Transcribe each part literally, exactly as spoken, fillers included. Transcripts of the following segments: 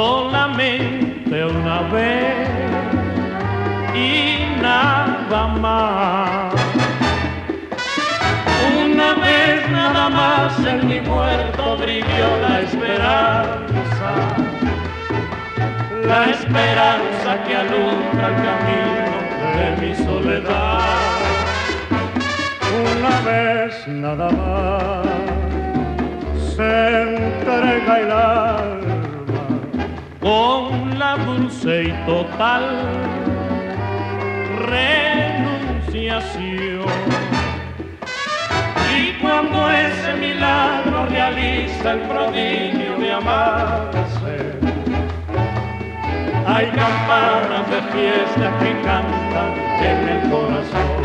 solamente una vez y nada más. Una vez nada más en mi puerto brilló la esperanza, la esperanza que alumbra el camino de mi soledad. Una vez nada más se entrega el alma con la dulce y total renunciación. Y cuando ese milagro realiza el prodigio de amarse, hay campanas de fiesta que cantan en el corazón.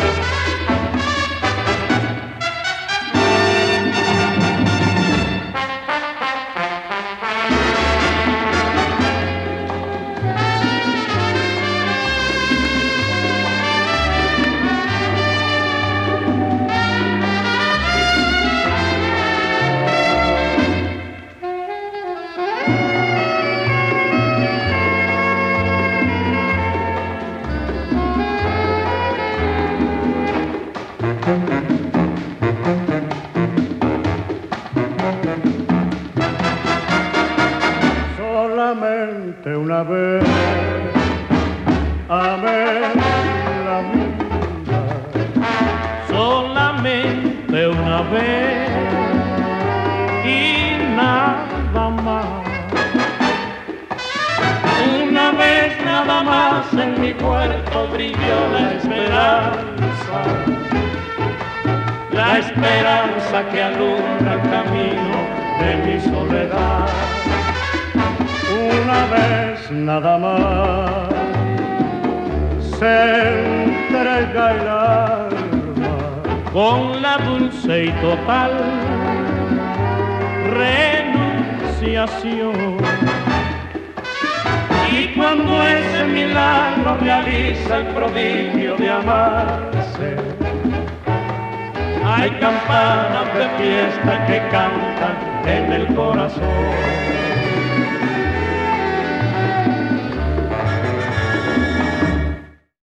Solamente una vez amé la vida, solamente una vez y nada más. Una vez nada más en mi cuerpo brilló la esperanza, la esperanza que alumbra el camino de mi soledad. una vez nada más se entrega el alma con la dulce y total renunciación. Y cuando ese milagro realiza el prodigio de amarse, hay campanas de fiesta que cantan en el corazón.